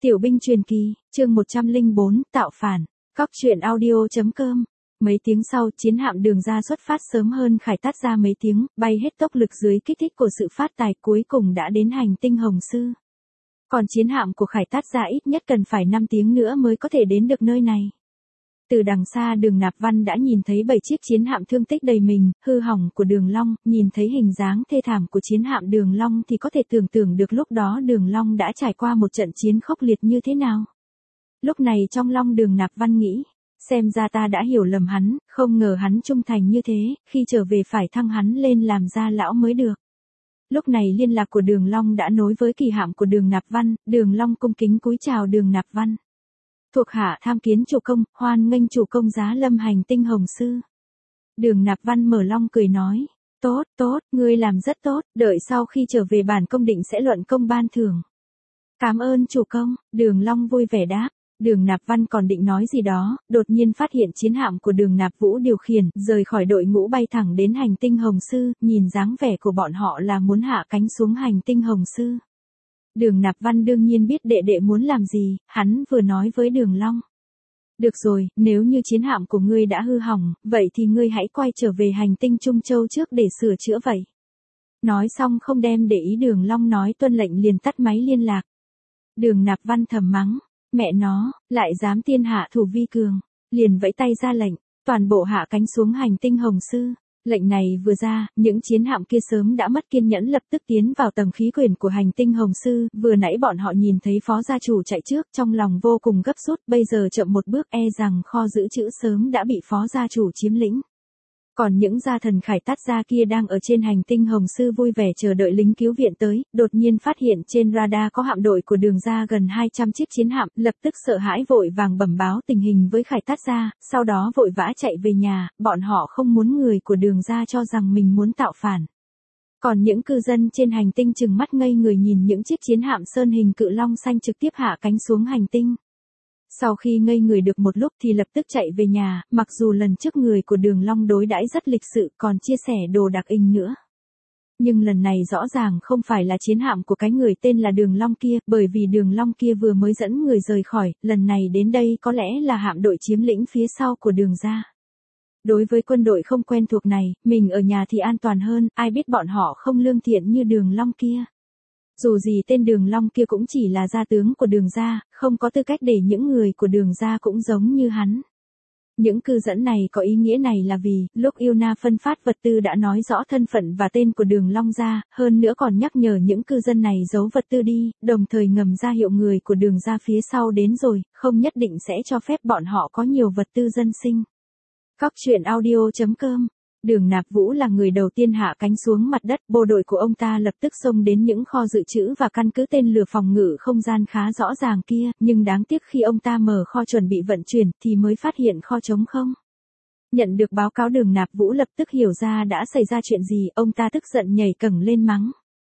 Tiểu binh truyền kỳ, chương 104, tạo phản. Cóc truyện audio.com. Mấy tiếng sau, chiến hạm Đường Ra xuất phát sớm hơn Khải Tát ra mấy tiếng, bay hết tốc lực dưới kích thích của sự phát tài, cuối cùng đã đến hành tinh Hồng Sư. Còn chiến hạm của Khải Tát ra ít nhất cần phải 5 tiếng nữa mới có thể đến được nơi này. Từ đằng xa Đường Nạp Văn đã nhìn thấy 7 chiếc chiến hạm thương tích đầy mình, hư hỏng của Đường Long, nhìn thấy hình dáng thê thảm của chiến hạm Đường Long thì có thể tưởng tượng được lúc đó Đường Long đã trải qua một trận chiến khốc liệt như thế nào. Lúc này trong lòng Đường Nạp Văn nghĩ, xem ra ta đã hiểu lầm hắn, không ngờ hắn trung thành như thế, khi trở về phải thăng hắn lên làm gia lão mới được. Lúc này liên lạc của Đường Long đã nối với kỳ hạm của Đường Nạp Văn, Đường Long cung kính cúi chào Đường Nạp Văn. Thuộc hạ tham kiến chủ công, hoan nghênh chủ công giá lâm hành tinh Hồng Sư. Đường Nạp Văn mở long cười nói, tốt, ngươi làm rất tốt, đợi sau khi trở về bản công định sẽ luận công ban thưởng. Cảm ơn chủ công, Đường Long vui vẻ đáp. Đường Nạp Văn còn định nói gì đó, đột nhiên phát hiện chiến hạm của Đường Nạp Vũ điều khiển, rời khỏi đội ngũ bay thẳng đến hành tinh Hồng Sư, nhìn dáng vẻ của bọn họ là muốn hạ cánh xuống hành tinh Hồng Sư. Đường Nạp Văn đương nhiên biết đệ đệ muốn làm gì, hắn vừa nói với Đường Long. Được rồi, nếu như chiến hạm của ngươi đã hư hỏng, vậy thì ngươi hãy quay trở về hành tinh Trung Châu trước để sửa chữa vậy. Nói xong không đem để ý Đường Long nói tuân lệnh liền tắt máy liên lạc. Đường Nạp Văn thầm mắng, mẹ nó, lại dám tiên hạ thủ vi cường, liền vẫy tay ra lệnh, toàn bộ hạ cánh xuống hành tinh Hồng Sư. Lệnh này vừa ra, những chiến hạm kia sớm đã mất kiên nhẫn lập tức tiến vào tầng khí quyển của hành tinh Hồng Sư, vừa nãy bọn họ nhìn thấy phó gia chủ chạy trước, trong lòng vô cùng gấp rút, bây giờ chậm một bước e rằng kho dự trữ sớm đã bị phó gia chủ chiếm lĩnh. Còn những gia thần Khải Tát gia kia đang ở trên hành tinh Hồng Sư vui vẻ chờ đợi lính cứu viện tới, đột nhiên phát hiện trên radar có hạm đội của Đường Ra gần 200 chiếc chiến hạm, lập tức sợ hãi vội vàng bẩm báo tình hình với Khải Tát gia, sau đó vội vã chạy về nhà, bọn họ không muốn người của Đường Ra cho rằng mình muốn tạo phản. Còn những cư dân trên hành tinh trừng mắt ngây người nhìn những chiếc chiến hạm sơn hình cự long xanh trực tiếp hạ cánh xuống hành tinh. Sau khi ngây người được một lúc thì lập tức chạy về nhà, mặc dù lần trước người của Đường Long đối đãi rất lịch sự còn chia sẻ đồ đặc inh nữa. Nhưng lần này rõ ràng không phải là chiến hạm của cái người tên là Đường Long kia, bởi vì Đường Long kia vừa mới dẫn người rời khỏi, lần này đến đây có lẽ là hạm đội chiếm lĩnh phía sau của Đường Ra. Đối với quân đội không quen thuộc này, mình ở nhà thì an toàn hơn, ai biết bọn họ không lương thiện như Đường Long kia. Dù gì tên Đường Long kia cũng chỉ là gia tướng của Đường Ra, không có tư cách để những người của Đường Ra cũng giống như hắn. Những cư dẫn này có ý nghĩa này là vì, lúc Yuna phân phát vật tư đã nói rõ thân phận và tên của Đường Long ra, hơn nữa còn nhắc nhở những cư dân này giấu vật tư đi, đồng thời ngầm ra hiệu người của Đường Ra phía sau đến rồi, không nhất định sẽ cho phép bọn họ có nhiều vật tư dân sinh. Cóc truyện audio.com. Đường Nạp Vũ là người đầu tiên hạ cánh xuống mặt đất, bộ đội của ông ta lập tức xông đến những kho dự trữ và căn cứ tên lửa phòng ngự không gian khá rõ ràng kia, nhưng đáng tiếc khi ông ta mở kho chuẩn bị vận chuyển thì mới phát hiện kho trống không. Nhận được báo cáo Đường Nạp Vũ lập tức hiểu ra đã xảy ra chuyện gì, ông ta tức giận nhảy cẳng lên mắng.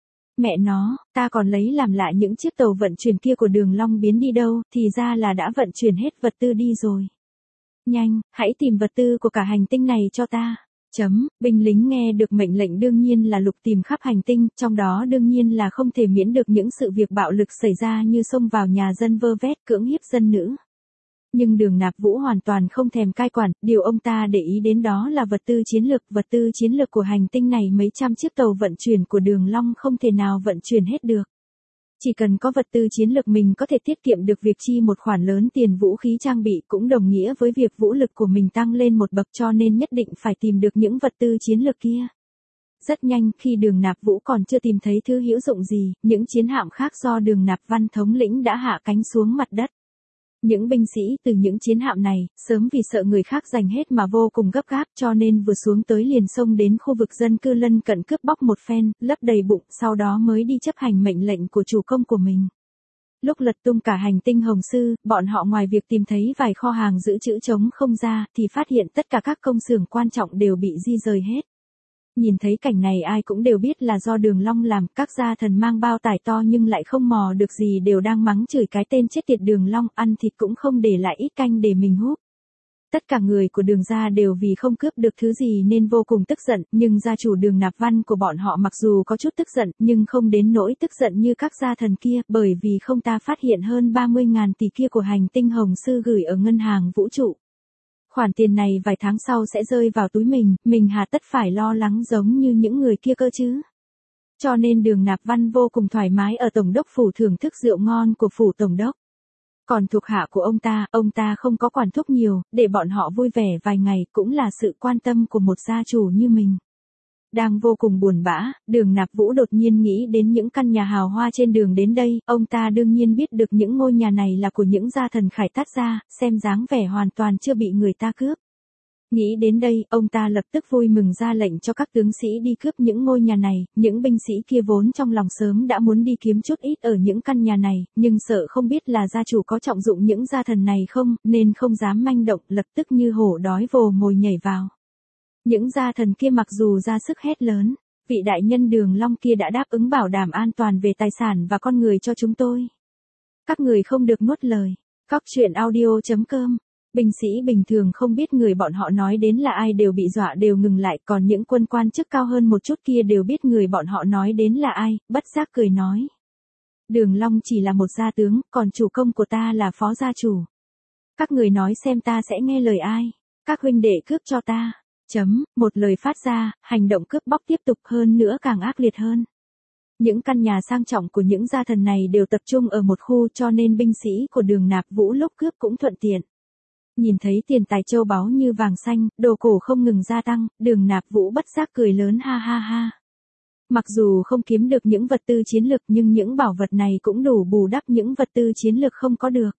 Mẹ nó, ta còn lấy làm lạ những chiếc tàu vận chuyển kia của Đường Long biến đi đâu, thì ra là đã vận chuyển hết vật tư đi rồi. Nhanh, hãy tìm vật tư của cả hành tinh này cho ta. Binh lính nghe được mệnh lệnh đương nhiên là lục tìm khắp hành tinh, trong đó đương nhiên là không thể miễn được những sự việc bạo lực xảy ra như xông vào nhà dân vơ vét cưỡng hiếp dân nữ. Nhưng Đường Nạp Vũ hoàn toàn không thèm cai quản, điều ông ta để ý đến đó là vật tư chiến lược của hành tinh này mấy trăm chiếc tàu vận chuyển của Đường Long không thể nào vận chuyển hết được. Chỉ cần có vật tư chiến lược mình có thể tiết kiệm được việc chi một khoản lớn tiền vũ khí trang bị cũng đồng nghĩa với việc vũ lực của mình tăng lên một bậc cho nên nhất định phải tìm được những vật tư chiến lược kia. Rất nhanh khi Đường Nạp Vũ còn chưa tìm thấy thứ hữu dụng gì, những chiến hạm khác do Đường Nạp Văn thống lĩnh đã hạ cánh xuống mặt đất. Những binh sĩ từ những chiến hạm này, sớm vì sợ người khác giành hết mà vô cùng gấp gáp cho nên vừa xuống tới liền xông đến khu vực dân cư lân cận cướp bóc một phen, lấp đầy bụng, sau đó mới đi chấp hành mệnh lệnh của chủ công của mình. Lúc lật tung cả hành tinh Hồng Sư, bọn họ ngoài việc tìm thấy vài kho hàng dự trữ trống không ra, thì phát hiện tất cả các công xưởng quan trọng đều bị di rời hết. Nhìn thấy cảnh này ai cũng đều biết là do Đường Long làm, các gia thần mang bao tải to nhưng lại không mò được gì đều đang mắng chửi cái tên chết tiệt Đường Long, ăn thịt cũng không để lại ít canh để mình húp. Tất cả người của Đường gia đều vì không cướp được thứ gì nên vô cùng tức giận, nhưng gia chủ Đường Nạp Văn của bọn họ mặc dù có chút tức giận, nhưng không đến nỗi tức giận như các gia thần kia, bởi vì không ta phát hiện hơn 30.000 tỷ kia của hành tinh Hồng Sư gửi ở ngân hàng vũ trụ. Khoản tiền này vài tháng sau sẽ rơi vào túi mình hà tất phải lo lắng giống như những người kia cơ chứ. Cho nên Đường Nạp Văn vô cùng thoải mái ở tổng đốc phủ thưởng thức rượu ngon của phủ tổng đốc. Còn thuộc hạ của ông ta không có quản thúc nhiều, để bọn họ vui vẻ vài ngày cũng là sự quan tâm của một gia chủ như mình. Đang vô cùng buồn bã, Đường Nạp Vũ đột nhiên nghĩ đến những căn nhà hào hoa trên đường đến đây, ông ta đương nhiên biết được những ngôi nhà này là của những gia thần Khải Tát gia, xem dáng vẻ hoàn toàn chưa bị người ta cướp. Nghĩ đến đây, ông ta lập tức vui mừng ra lệnh cho các tướng sĩ đi cướp những ngôi nhà này, những binh sĩ kia vốn trong lòng sớm đã muốn đi kiếm chút ít ở những căn nhà này, nhưng sợ không biết là gia chủ có trọng dụng những gia thần này không, nên không dám manh động, lập tức như hổ đói vồ mồi nhảy vào. Những gia thần kia mặc dù ra sức hét lớn, vị đại nhân Đường Long kia đã đáp ứng bảo đảm an toàn về tài sản và con người cho chúng tôi. Các người không được nuốt lời. Cóc truyện audio.com. Binh sĩ bình thường không biết người bọn họ nói đến là ai đều bị dọa đều ngừng lại, còn những quân quan chức cao hơn một chút kia đều biết người bọn họ nói đến là ai, bất giác cười nói. Đường Long chỉ là một gia tướng, còn chủ công của ta là phó gia chủ. Các người nói xem ta sẽ nghe lời ai. Các huynh đệ cướp cho ta. Một lời phát ra, hành động cướp bóc tiếp tục hơn nữa càng ác liệt hơn. Những căn nhà sang trọng của những gia thần này đều tập trung ở một khu cho nên binh sĩ của Đường Nạp Vũ lúc cướp cũng thuận tiện. Nhìn thấy tiền tài châu báu như vàng xanh, đồ cổ không ngừng gia tăng, Đường Nạp Vũ bất giác cười lớn ha ha ha. Mặc dù không kiếm được những vật tư chiến lược nhưng những bảo vật này cũng đủ bù đắp những vật tư chiến lược không có được.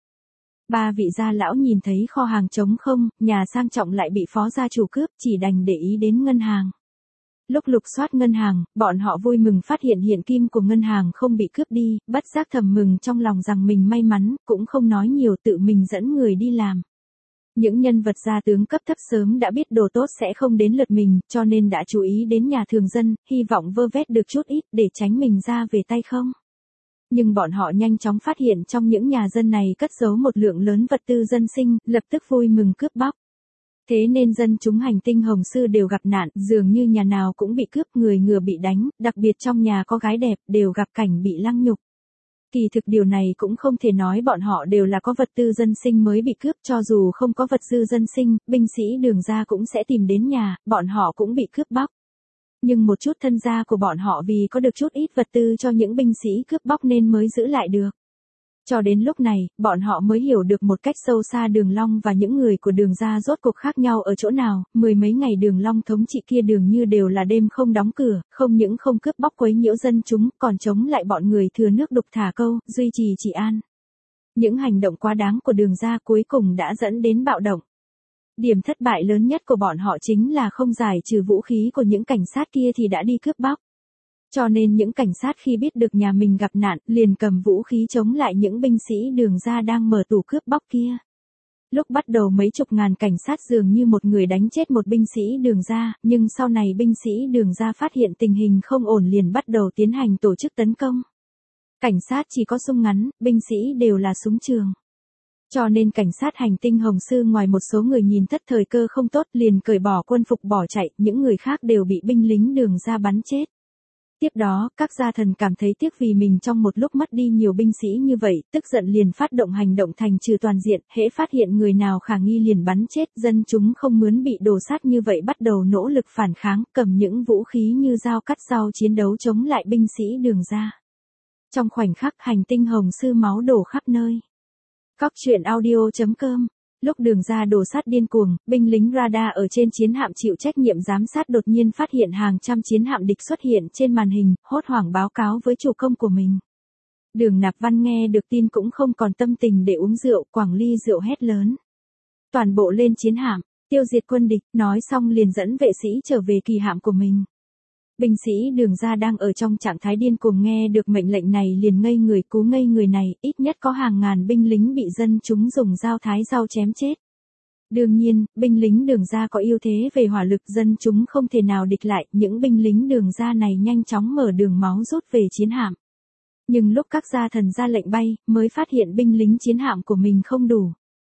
Ba vị gia lão nhìn thấy kho hàng trống không, nhà sang trọng lại bị phó gia chủ cướp, chỉ đành để ý đến ngân hàng. Lúc lục soát ngân hàng, bọn họ vui mừng phát hiện hiện kim của ngân hàng không bị cướp đi, bất giác thầm mừng trong lòng rằng mình may mắn, cũng không nói nhiều tự mình dẫn người đi làm. Những nhân vật gia tướng cấp thấp sớm đã biết đồ tốt sẽ không đến lượt mình, cho nên đã chú ý đến nhà thường dân, hy vọng vơ vét được chút ít để tránh mình ra về tay không. Nhưng bọn họ nhanh chóng phát hiện trong những nhà dân này cất giấu một lượng lớn vật tư dân sinh, lập tức vui mừng cướp bóc. Thế nên dân chúng hành tinh Hồng Sư đều gặp nạn, dường như nhà nào cũng bị cướp, người ngừa bị đánh, đặc biệt trong nhà có gái đẹp, đều gặp cảnh bị lăng nhục. Kỳ thực điều này cũng không thể nói bọn họ đều là có vật tư dân sinh mới bị cướp, cho dù không có vật tư dân sinh, binh sĩ Đường gia cũng sẽ tìm đến nhà, bọn họ cũng bị cướp bóc. Nhưng một chút thân gia của bọn họ vì có được chút ít vật tư cho những binh sĩ cướp bóc nên mới giữ lại được. Cho đến lúc này, bọn họ mới hiểu được một cách sâu xa Đường Long và những người của Đường gia rốt cuộc khác nhau ở chỗ nào, mười mấy ngày Đường Long thống trị kia dường như đều là đêm không đóng cửa, không những không cướp bóc quấy nhiễu dân chúng, còn chống lại bọn người thừa nước đục thả câu, duy trì trị an. Những hành động quá đáng của Đường gia cuối cùng đã dẫn đến bạo động. Điểm thất bại lớn nhất của bọn họ chính là không giải trừ vũ khí của những cảnh sát kia thì đã đi cướp bóc. Cho nên những cảnh sát khi biết được nhà mình gặp nạn, liền cầm vũ khí chống lại những binh sĩ Đường gia đang mở tủ cướp bóc kia. Lúc bắt đầu mấy chục ngàn cảnh sát dường như một người đánh chết một binh sĩ Đường gia, nhưng sau này binh sĩ Đường gia phát hiện tình hình không ổn liền bắt đầu tiến hành tổ chức tấn công. Cảnh sát chỉ có súng ngắn, binh sĩ đều là súng trường. Cho nên cảnh sát hành tinh Hồng Sư ngoài một số người nhìn thất thời cơ không tốt liền cởi bỏ quân phục bỏ chạy, những người khác đều bị binh lính Đường gia bắn chết. Tiếp đó, các gia thần cảm thấy tiếc vì mình trong một lúc mất đi nhiều binh sĩ như vậy, tức giận liền phát động hành động thành trừ toàn diện, hễ phát hiện người nào khả nghi liền bắn chết, dân chúng không muốn bị đổ sát như vậy bắt đầu nỗ lực phản kháng, cầm những vũ khí như dao cắt rau chiến đấu chống lại binh sĩ Đường gia. Trong khoảnh khắc hành tinh Hồng Sư máu đổ khắp nơi. Cóc truyện audio.com. Lúc Đường gia đổ sát điên cuồng, binh lính radar ở trên chiến hạm chịu trách nhiệm giám sát đột nhiên phát hiện hàng trăm chiến hạm địch xuất hiện trên màn hình, hốt hoảng báo cáo với chủ công của mình. Đường Nạp Văn nghe được tin cũng không còn tâm tình để uống rượu, quẳng ly rượu hét lớn. Toàn bộ lên chiến hạm, tiêu diệt quân địch, nói xong liền dẫn vệ sĩ trở về kỳ hạm của mình. Binh sĩ Đường gia đang ở trong trạng thái điên cuồng nghe được mệnh lệnh này liền ngây người, cú ngây người này, ít nhất có hàng ngàn binh lính bị dân chúng dùng dao thái rau chém chết. Đương nhiên, binh lính Đường gia có ưu thế về hỏa lực, dân chúng không thể nào địch lại, những binh lính Đường gia này nhanh chóng mở đường máu rút về chiến hạm. Nhưng lúc các gia thần ra lệnh bay, mới phát hiện binh lính chiến hạm của mình không đủ.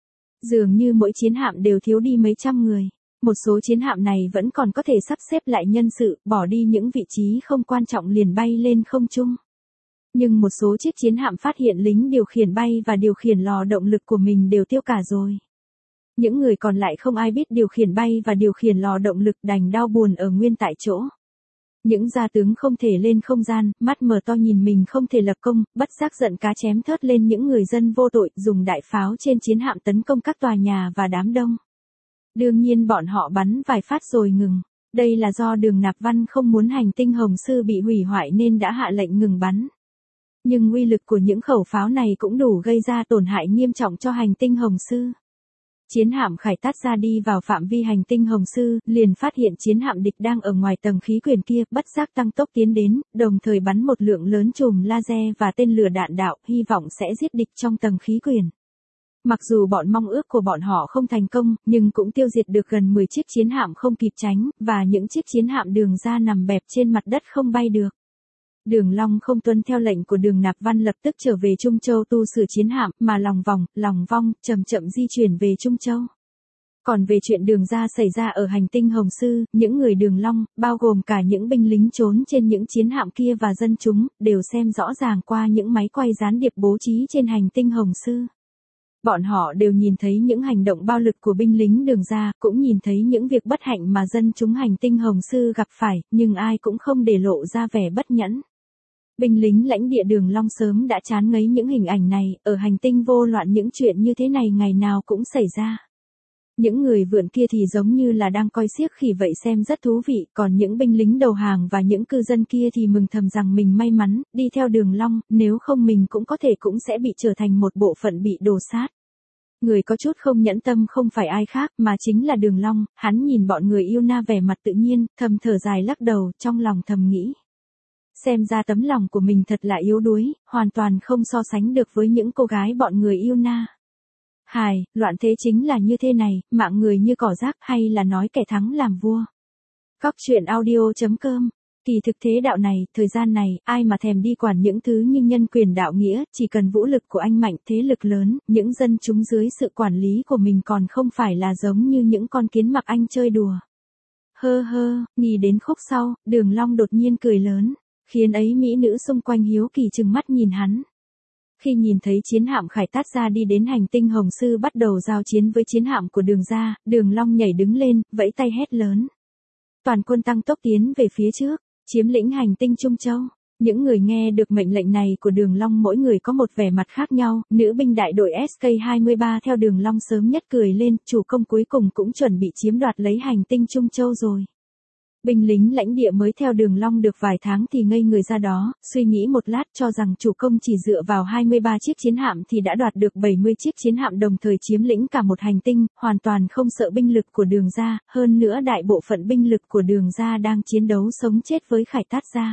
Dường như mỗi chiến hạm đều thiếu đi mấy trăm người. Một số chiến hạm này vẫn còn có thể sắp xếp lại nhân sự, bỏ đi những vị trí không quan trọng liền bay lên không trung. Nhưng một số chiếc chiến hạm phát hiện lính điều khiển bay và điều khiển lò động lực của mình đều tiêu cả rồi. Những người còn lại không ai biết điều khiển bay và điều khiển lò động lực, đành đau buồn ở nguyên tại chỗ. Những gia tướng không thể lên không gian, mắt mở to nhìn mình không thể lập công, bất giác giận cá chém thớt lên những người dân vô tội, dùng đại pháo trên chiến hạm tấn công các tòa nhà và đám đông. Đương nhiên bọn họ bắn vài phát rồi ngừng. Đây là do Đường Nạp Văn không muốn hành tinh Hồng Sư bị hủy hoại nên đã hạ lệnh ngừng bắn. Nhưng uy lực của những khẩu pháo này cũng đủ gây ra tổn hại nghiêm trọng cho hành tinh Hồng Sư. Chiến hạm Khải Tát ra đi vào phạm vi hành tinh Hồng Sư, liền phát hiện chiến hạm địch đang ở ngoài tầng khí quyển kia, bất giác tăng tốc tiến đến, đồng thời bắn một lượng lớn chùm laser và tên lửa đạn đạo, hy vọng sẽ giết địch trong tầng khí quyển. Mặc dù bọn mong ước của bọn họ không thành công, nhưng cũng tiêu diệt được gần 10 chiếc chiến hạm không kịp tránh, và những chiếc chiến hạm Đường ra nằm bẹp trên mặt đất không bay được. Đường Long không tuân theo lệnh của Đường Nạp Văn lập tức trở về Trung Châu tu sửa chiến hạm, mà lòng vong, chậm chậm di chuyển về Trung Châu. Còn về chuyện Đường ra xảy ra ở hành tinh Hồng Sư, những người Đường Long, bao gồm cả những binh lính trốn trên những chiến hạm kia và dân chúng, đều xem rõ ràng qua những máy quay gián điệp bố trí trên hành tinh Hồng Sư. Bọn họ đều nhìn thấy những hành động bao lực của binh lính Đường ra, cũng nhìn thấy những việc bất hạnh mà dân chúng hành tinh Hồng Sư gặp phải, nhưng ai cũng không để lộ ra vẻ bất nhẫn. Binh lính lãnh địa Đường Long sớm đã chán ngấy những hình ảnh này, ở hành tinh vô loạn những chuyện như thế này ngày nào cũng xảy ra. Những người vượn kia thì giống như là đang coi xiếc khỉ vậy xem rất thú vị, còn những binh lính đầu hàng và những cư dân kia thì mừng thầm rằng mình may mắn, đi theo Đường Long, nếu không mình cũng có thể cũng sẽ bị trở thành một bộ phận bị đổ sát. Người có chút không nhẫn tâm không phải ai khác mà chính là Đường Long, hắn nhìn bọn người yêu na vẻ mặt tự nhiên, thầm thở dài lắc đầu, trong lòng thầm nghĩ. Xem ra tấm lòng của mình thật là yếu đuối, hoàn toàn không so sánh được với những cô gái bọn người yêu na. Hài, loạn thế chính là như thế này, mạng người như cỏ rác hay là nói kẻ thắng làm vua. Góc truyện audio.com. Kỳ thực thế đạo này, thời gian này, ai mà thèm đi quản những thứ như nhân quyền đạo nghĩa, chỉ cần vũ lực của anh mạnh, thế lực lớn, những dân chúng dưới sự quản lý của mình còn không phải là giống như những con kiến mặc anh chơi đùa. Hơ hơ, nghĩ đến khúc sau, Đường Long đột nhiên cười lớn, khiến ấy mỹ nữ xung quanh hiếu kỳ trừng mắt nhìn hắn. Khi nhìn thấy chiến hạm Khải Tát ra đi đến hành tinh Hồng Sư bắt đầu giao chiến với chiến hạm của Đường ra, Đường Long nhảy đứng lên, vẫy tay hét lớn. Toàn quân tăng tốc tiến về phía trước, chiếm lĩnh hành tinh Trung Châu. Những người nghe được mệnh lệnh này của Đường Long mỗi người có một vẻ mặt khác nhau, nữ binh đại đội SK-23 theo Đường Long sớm nhất cười lên, chủ công cuối cùng cũng chuẩn bị chiếm đoạt lấy hành tinh Trung Châu rồi. Binh lính lãnh địa mới theo Đường Long được vài tháng thì ngây người ra đó, suy nghĩ một lát cho rằng chủ công chỉ dựa vào 23 chiếc chiến hạm thì đã đoạt được 70 chiếc chiến hạm đồng thời chiếm lĩnh cả một hành tinh, hoàn toàn không sợ binh lực của Đường ra, hơn nữa đại bộ phận binh lực của Đường ra đang chiến đấu sống chết với Khải Tát gia.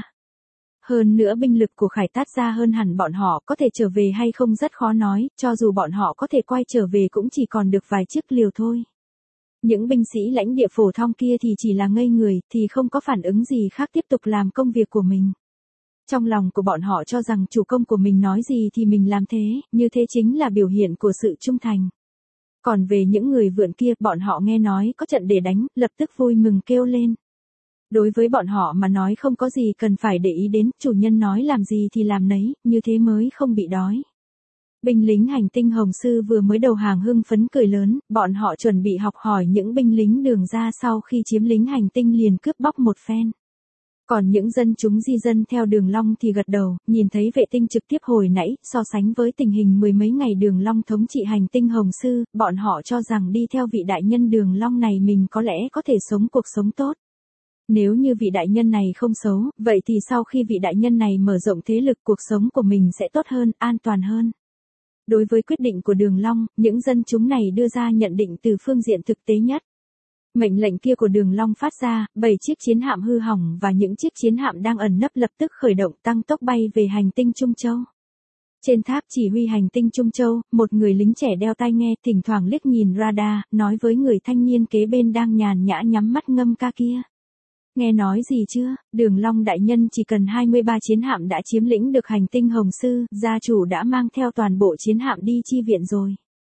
Hơn nữa binh lực của Khải Tát gia hơn hẳn bọn họ, có thể trở về hay không rất khó nói, cho dù bọn họ có thể quay trở về cũng chỉ còn được vài chiếc liều thôi. Những binh sĩ lãnh địa phổ thông kia thì chỉ là ngây người, thì không có phản ứng gì khác tiếp tục làm công việc của mình. Trong lòng của bọn họ cho rằng chủ công của mình nói gì thì mình làm thế, như thế chính là biểu hiện của sự trung thành. Còn về những người vượn kia, bọn họ nghe nói có trận để đánh, lập tức vui mừng kêu lên. Đối với bọn họ mà nói không có gì cần phải để ý đến, chủ nhân nói làm gì thì làm nấy, như thế mới không bị đói. Binh lính hành tinh Hồng Sư vừa mới đầu hàng hưng phấn cười lớn, bọn họ chuẩn bị học hỏi những binh lính Đường ra sau khi chiếm lĩnh hành tinh liền cướp bóc một phen. Còn những dân chúng di dân theo Đường Long thì gật đầu, nhìn thấy vệ tinh trực tiếp hồi nãy, so sánh với tình hình mười mấy ngày Đường Long thống trị hành tinh Hồng Sư, bọn họ cho rằng đi theo vị đại nhân Đường Long này mình có lẽ có thể sống cuộc sống tốt. Nếu như vị đại nhân này không xấu, vậy thì sau khi vị đại nhân này mở rộng thế lực cuộc sống của mình sẽ tốt hơn, an toàn hơn. Đối với quyết định của Đường Long, những dân chúng này đưa ra nhận định từ phương diện thực tế nhất. Mệnh lệnh kia của Đường Long phát ra, 7 chiếc chiến hạm hư hỏng và những chiếc chiến hạm đang ẩn nấp lập tức khởi động tăng tốc bay về hành tinh Trung Châu. Trên tháp chỉ huy hành tinh Trung Châu, một người lính trẻ đeo tai nghe thỉnh thoảng liếc nhìn radar, nói với người thanh niên kế bên đang nhàn nhã nhắm mắt ngâm ca kia. Nghe nói gì chưa, Đường Long đại nhân chỉ cần 23 chiến hạm đã chiếm lĩnh được hành tinh Hồng Sư, gia chủ đã mang theo toàn bộ chiến hạm đi chi viện rồi.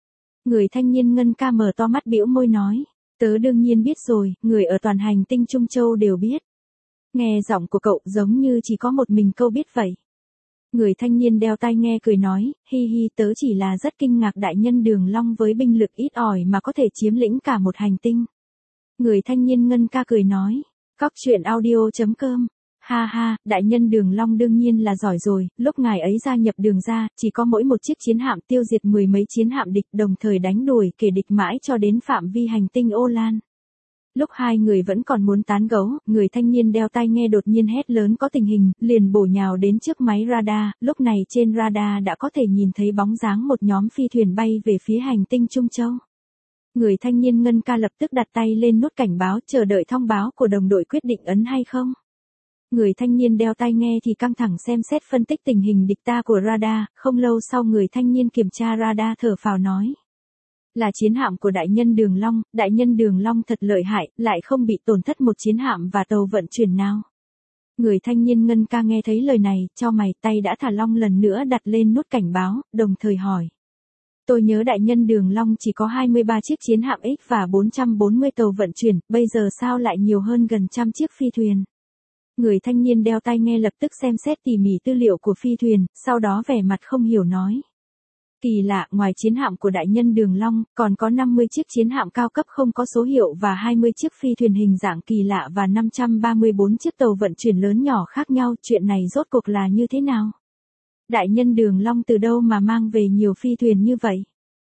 Người thanh niên Ngân ca mở to mắt bĩu môi nói. Tớ đương nhiên biết rồi, người ở toàn hành tinh Trung Châu đều biết. Nghe giọng của cậu giống như chỉ có một mình câu biết vậy. Người thanh niên đeo tai nghe cười nói, hi hi tớ chỉ là rất kinh ngạc đại nhân Đường Long với binh lực ít ỏi mà có thể chiếm lĩnh cả một hành tinh. Người thanh niên Ngân ca cười nói, cóc truyện audio.com. Ha ha, đại nhân Đường Long đương nhiên là giỏi rồi, lúc ngài ấy gia nhập Đường gia, chỉ có mỗi một chiếc chiến hạm tiêu diệt mười mấy chiến hạm địch đồng thời đánh đuổi kẻ địch mãi cho đến phạm vi hành tinh Ô Lan. Lúc hai người vẫn còn muốn tán gẫu, người thanh niên đeo tai nghe đột nhiên hét lớn có tình hình, liền bổ nhào đến trước máy radar, lúc này trên radar đã có thể nhìn thấy bóng dáng một nhóm phi thuyền bay về phía hành tinh Trung Châu. Người thanh niên Ngân ca lập tức đặt tay lên nút cảnh báo chờ đợi thông báo của đồng đội quyết định ấn hay không. Người thanh niên đeo tai nghe thì căng thẳng xem xét phân tích tình hình địch ta của radar, không lâu sau người thanh niên kiểm tra radar thở phào nói. Là chiến hạm của đại nhân Đường Long thật lợi hại, lại không bị tổn thất một chiến hạm và tàu vận chuyển nào. Người thanh niên Ngân ca nghe thấy lời này, cho mày tay đã thả long lần nữa đặt lên nút cảnh báo, đồng thời hỏi. Tôi nhớ đại nhân Đường Long chỉ có 23 chiếc chiến hạm X và 440 tàu vận chuyển, bây giờ sao lại nhiều hơn gần trăm chiếc phi thuyền. Người thanh niên đeo tai nghe lập tức xem xét tỉ mỉ tư liệu của phi thuyền, sau đó vẻ mặt không hiểu nói. Kỳ lạ, ngoài chiến hạm của đại nhân Đường Long, còn có 50 chiếc chiến hạm cao cấp không có số hiệu và 20 chiếc phi thuyền hình dạng kỳ lạ và 534 chiếc tàu vận chuyển lớn nhỏ khác nhau, chuyện này rốt cuộc là như thế nào? Đại nhân Đường Long từ đâu mà mang về nhiều phi thuyền như vậy?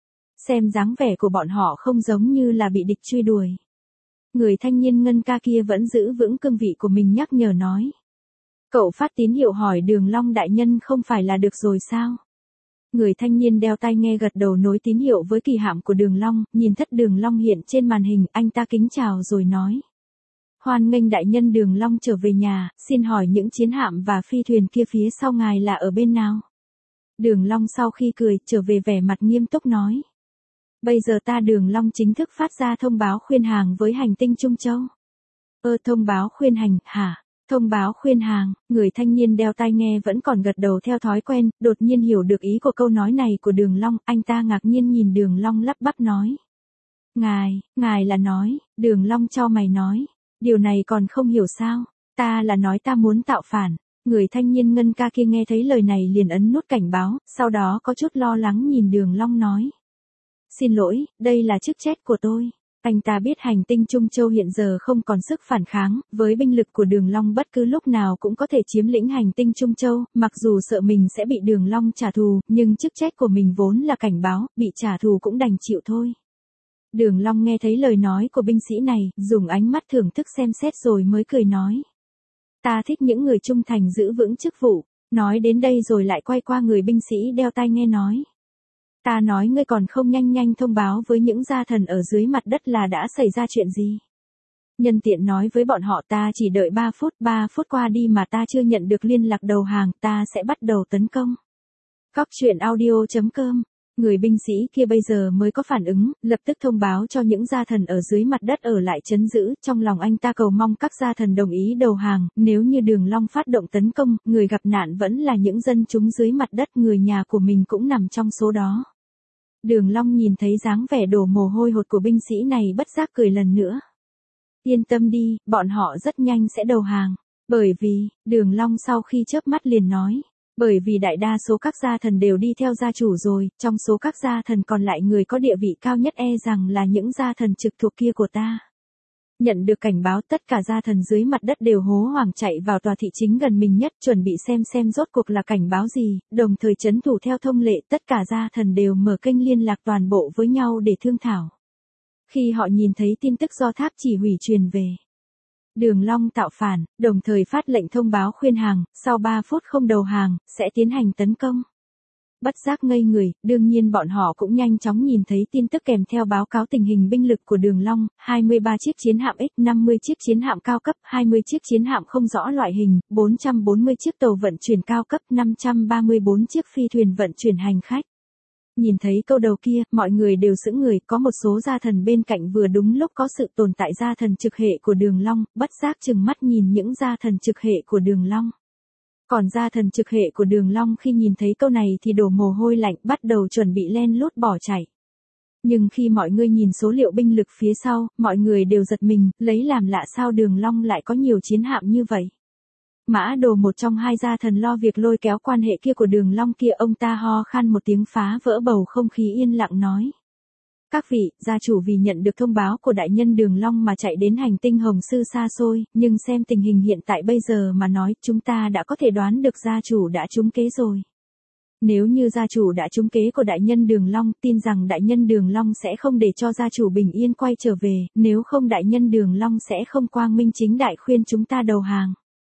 Xem dáng vẻ của bọn họ không giống như là bị địch truy đuổi. Người thanh niên Ngân ca kia vẫn giữ vững cương vị của mình nhắc nhở nói. Cậu phát tín hiệu hỏi Đường Long đại nhân không phải là được rồi sao? Người thanh niên đeo tai nghe gật đầu nối tín hiệu với kỳ hạm của Đường Long, nhìn thất Đường Long hiện trên màn hình, anh ta kính chào rồi nói. Hoan nghênh đại nhân Đường Long trở về nhà, xin hỏi những chiến hạm và phi thuyền kia phía sau ngài là ở bên nào? Đường Long sau khi cười, trở về vẻ mặt nghiêm túc nói. Bây giờ ta Đường Long chính thức phát ra thông báo khuyên hàng với hành tinh Trung Châu. Thông báo khuyên hành, hả? Thông báo khuyên hàng, người thanh niên đeo tai nghe vẫn còn gật đầu theo thói quen, đột nhiên hiểu được ý của câu nói này của Đường Long, anh ta ngạc nhiên nhìn Đường Long lắp bắp nói. Ngài là nói, Đường Long cho mày nói, điều này còn không hiểu sao, ta là nói ta muốn tạo phản. Người thanh niên Ngân ca kia nghe thấy lời này liền ấn nút cảnh báo, sau đó có chút lo lắng nhìn Đường Long nói. Xin lỗi, đây là chức trách của tôi. Anh ta biết hành tinh Trung Châu hiện giờ không còn sức phản kháng, với binh lực của Đường Long bất cứ lúc nào cũng có thể chiếm lĩnh hành tinh Trung Châu, mặc dù sợ mình sẽ bị Đường Long trả thù, nhưng chức trách của mình vốn là cảnh báo, bị trả thù cũng đành chịu thôi. Đường Long nghe thấy lời nói của binh sĩ này, dùng ánh mắt thưởng thức xem xét rồi mới cười nói. Ta thích những người trung thành giữ vững chức vụ, nói đến đây rồi lại quay qua người binh sĩ đeo tai nghe nói. Ta nói ngươi còn không nhanh thông báo với những gia thần ở dưới mặt đất là đã xảy ra chuyện gì. Nhân tiện nói với bọn họ ta chỉ đợi 3 phút qua đi mà ta chưa nhận được liên lạc đầu hàng, ta sẽ bắt đầu tấn công. Cóc truyện audio.com. Người binh sĩ kia bây giờ mới có phản ứng, lập tức thông báo cho những gia thần ở dưới mặt đất ở lại trấn giữ, trong lòng anh ta cầu mong các gia thần đồng ý đầu hàng, nếu như Đường Long phát động tấn công, người gặp nạn vẫn là những dân chúng dưới mặt đất, người nhà của mình cũng nằm trong số đó. Đường Long nhìn thấy dáng vẻ đổ mồ hôi hột của binh sĩ này bất giác cười lần nữa. Yên tâm đi, bọn họ rất nhanh sẽ đầu hàng, bởi vì, Đường Long sau khi chớp mắt liền nói. Bởi vì đại đa số các gia thần đều đi theo gia chủ rồi, trong số các gia thần còn lại người có địa vị cao nhất rằng là những gia thần trực thuộc kia của ta. Nhận được cảnh báo tất cả gia thần dưới mặt đất đều hố hoảng chạy vào tòa thị chính gần mình nhất chuẩn bị xem rốt cuộc là cảnh báo gì, đồng thời trấn thủ theo thông lệ tất cả gia thần đều mở kênh liên lạc toàn bộ với nhau để thương thảo. Khi họ nhìn thấy tin tức do tháp chỉ huy truyền về. Đường Long tạo phản, đồng thời phát lệnh thông báo khuyên hàng, sau 3 phút không đầu hàng, sẽ tiến hành tấn công. Bất giác ngây người, đương nhiên bọn họ cũng nhanh chóng nhìn thấy tin tức kèm theo báo cáo tình hình binh lực của Đường Long, 23 chiếc chiến hạm X, 50 chiếc chiến hạm cao cấp, 20 chiếc chiến hạm không rõ loại hình, 440 chiếc tàu vận chuyển cao cấp, 534 chiếc phi thuyền vận chuyển hành khách. Nhìn thấy câu đầu kia, mọi người đều sững người, có một số gia thần bên cạnh vừa đúng lúc có sự tồn tại gia thần trực hệ của Đường Long, bất giác trừng mắt nhìn những gia thần trực hệ của Đường Long. Còn gia thần trực hệ của Đường Long khi nhìn thấy câu này thì đổ mồ hôi lạnh, bắt đầu chuẩn bị len lút bỏ chạy. Nhưng khi mọi người nhìn số liệu binh lực phía sau, mọi người đều giật mình, lấy làm lạ sao Đường Long lại có nhiều chiến hạm như vậy. Mã Đồ, một trong hai gia thần lo việc lôi kéo quan hệ kia của Đường Long kia, ông ta ho khan một tiếng phá vỡ bầu không khí yên lặng nói. Các vị, gia chủ vì nhận được thông báo của đại nhân Đường Long mà chạy đến hành tinh Hồng Sư xa xôi, nhưng xem tình hình hiện tại bây giờ mà nói, chúng ta đã có thể đoán được gia chủ đã trúng kế rồi. Nếu như gia chủ đã trúng kế của đại nhân Đường Long, tin rằng đại nhân Đường Long sẽ không để cho gia chủ bình yên quay trở về, nếu không đại nhân Đường Long sẽ không quang minh chính đại khuyên chúng ta đầu hàng.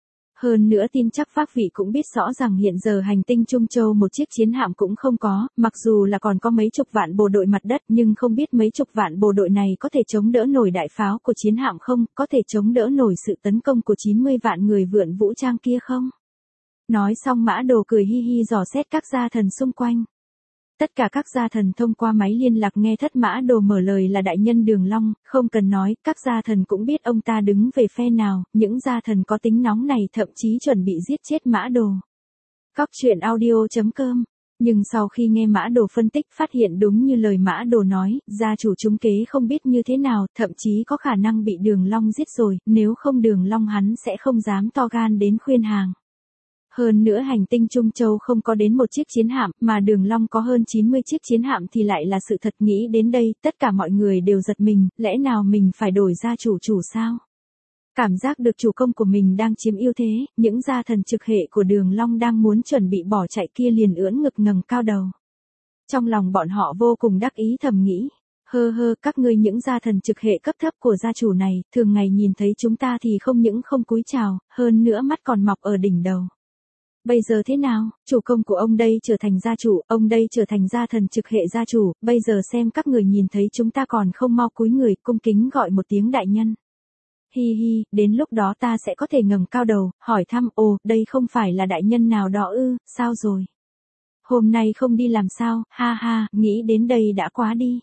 Hơn nữa tin chắc các vị cũng biết rõ rằng hiện giờ hành tinh Trung Châu một chiếc chiến hạm cũng không có, mặc dù là còn có mấy chục vạn bộ đội mặt đất, nhưng không biết mấy chục vạn bộ đội này có thể chống đỡ nổi đại pháo của chiến hạm không, có thể chống đỡ nổi sự tấn công của 90 vạn người vượn vũ trang kia không. Nói xong Mã Đồ cười hi hi dò xét các gia thần xung quanh. Tất cả các gia thần thông qua máy liên lạc nghe Thất Mã Đồ mở lời là đại nhân Đường Long, không cần nói, các gia thần cũng biết ông ta đứng về phe nào, những gia thần có tính nóng này thậm chí chuẩn bị giết chết Mã Đồ. Cóc truyện audio.com. Nhưng sau khi nghe Mã Đồ phân tích phát hiện đúng như lời Mã Đồ nói, gia chủ trúng kế không biết như thế nào, thậm chí có khả năng bị Đường Long giết rồi, nếu không Đường Long hắn sẽ không dám to gan đến khuyên hàng. Hơn nữa hành tinh Trung Châu không có đến một chiếc chiến hạm, mà Đường Long có hơn 90 chiếc chiến hạm thì lại là sự thật. Nghĩ đến đây, tất cả mọi người đều giật mình, lẽ nào mình phải đổi gia chủ sao? Cảm giác được chủ công của mình đang chiếm ưu thế, những gia thần trực hệ của Đường Long đang muốn chuẩn bị bỏ chạy kia liền ưỡn ngực ngẩng cao đầu. Trong lòng bọn họ vô cùng đắc ý thầm nghĩ. Các ngươi những gia thần trực hệ cấp thấp của gia chủ này, thường ngày nhìn thấy chúng ta thì không những không cúi chào, hơn nữa mắt còn mọc ở đỉnh đầu. Bây giờ thế nào, chủ công của ông đây trở thành gia chủ, ông đây trở thành gia thần trực hệ gia chủ, bây giờ xem các người nhìn thấy chúng ta còn không mau cúi người, cung kính gọi một tiếng đại nhân. Hi hi, đến lúc đó ta sẽ có thể ngẩng cao đầu, hỏi thăm, ồ, đây không phải là đại nhân nào đó ư, sao rồi? Hôm nay không đi làm sao, ha ha, nghĩ đến đây đã quá đi.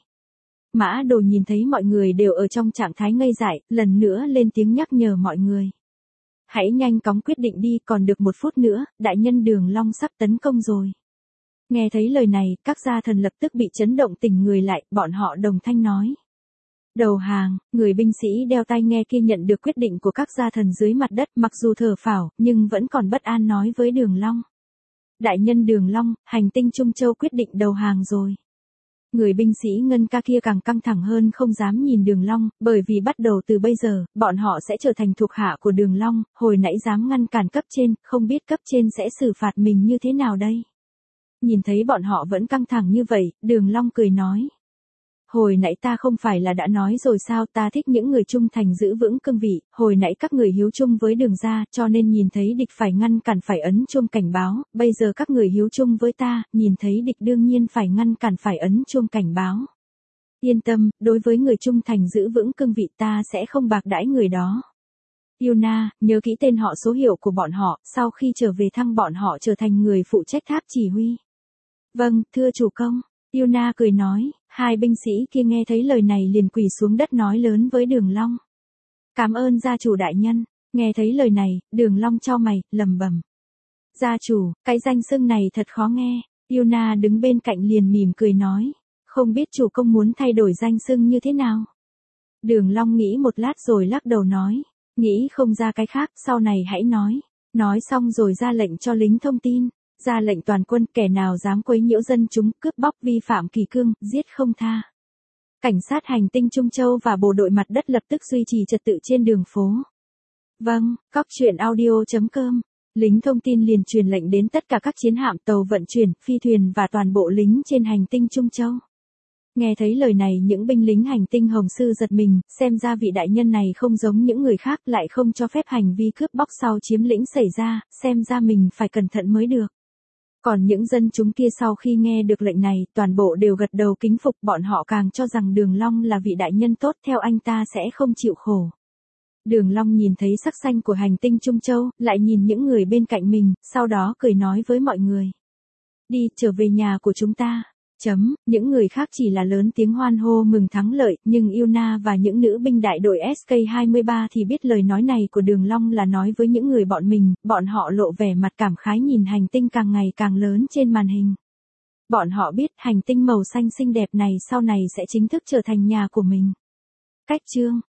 Mã Đồ nhìn thấy mọi người đều ở trong trạng thái ngây dại, lần nữa lên tiếng nhắc nhở mọi người. Hãy nhanh chóng quyết định đi, còn được 1 phút nữa, đại nhân Đường Long sắp tấn công rồi. Nghe thấy lời này, các gia thần lập tức bị chấn động tỉnh người lại, bọn họ đồng thanh nói. Đầu hàng, người binh sĩ đeo tai nghe kia nhận được quyết định của các gia thần dưới mặt đất, mặc dù thở phào, nhưng vẫn còn bất an nói với Đường Long. Đại nhân Đường Long, hành tinh Trung Châu quyết định đầu hàng rồi. Người binh sĩ Ngân Ca kia càng căng thẳng hơn, không dám nhìn Đường Long, bởi vì bắt đầu từ bây giờ, bọn họ sẽ trở thành thuộc hạ của Đường Long, hồi nãy dám ngăn cản cấp trên, không biết cấp trên sẽ xử phạt mình như thế nào đây. Nhìn thấy bọn họ vẫn căng thẳng như vậy, Đường Long cười nói. Hồi nãy ta không phải là đã nói rồi sao, ta thích những người trung thành giữ vững cương vị, hồi nãy các người hiếu chung với Đường gia, cho nên nhìn thấy địch phải ngăn cản phải ấn chuông cảnh báo, bây giờ các người hiếu chung với ta, nhìn thấy địch đương nhiên phải ngăn cản phải ấn chuông cảnh báo. Yên tâm, đối với người trung thành giữ vững cương vị ta sẽ không bạc đãi người đó. Yuna, nhớ kỹ tên họ số hiệu của bọn họ, sau khi trở về thăng bọn họ trở thành người phụ trách tháp chỉ huy. Vâng, thưa chủ công. Yuna cười nói, hai binh sĩ kia nghe thấy lời này liền quỳ xuống đất nói lớn với Đường Long. Cảm ơn gia chủ đại nhân, nghe thấy lời này, Đường Long chau mày, lẩm bẩm. Gia chủ, cái danh xưng này thật khó nghe, Yuna đứng bên cạnh liền mỉm cười nói, không biết chủ công muốn thay đổi danh xưng như thế nào. Đường Long nghĩ một lát rồi lắc đầu nói, nghĩ không ra cái khác, sau này hãy nói. Nói xong rồi ra lệnh cho lính thông tin. Ra lệnh toàn quân, kẻ nào dám quấy nhiễu dân chúng, cướp bóc vi phạm kỷ cương, giết không tha. Cảnh sát hành tinh Trung Châu và bộ đội mặt đất lập tức duy trì trật tự trên đường phố. Vâng, cóc truyện audio.com. Lính thông tin liền truyền lệnh đến tất cả các chiến hạm, tàu vận chuyển, phi thuyền và toàn bộ lính trên hành tinh Trung Châu. Nghe thấy lời này những binh lính hành tinh Hồng Sư giật mình, xem ra vị đại nhân này không giống những người khác, lại không cho phép hành vi cướp bóc sau chiếm lĩnh xảy ra, xem ra mình phải cẩn thận mới được. Còn những dân chúng kia sau khi nghe được lệnh này, toàn bộ đều gật đầu kính phục, bọn họ càng cho rằng Đường Long là vị đại nhân tốt, theo anh ta sẽ không chịu khổ. Đường Long nhìn thấy sắc xanh của hành tinh Trung Châu, lại nhìn những người bên cạnh mình, sau đó cười nói với mọi người. Đi, trở về nhà của chúng ta. Những người khác chỉ là lớn tiếng hoan hô mừng thắng lợi, nhưng Yuna và những nữ binh đại đội SK-23 thì biết lời nói này của Đường Long là nói với những người bọn mình, bọn họ lộ vẻ mặt cảm khái nhìn hành tinh càng ngày càng lớn trên màn hình. Bọn họ biết hành tinh màu xanh xinh đẹp này sau này sẽ chính thức trở thành nhà của mình. Cách chương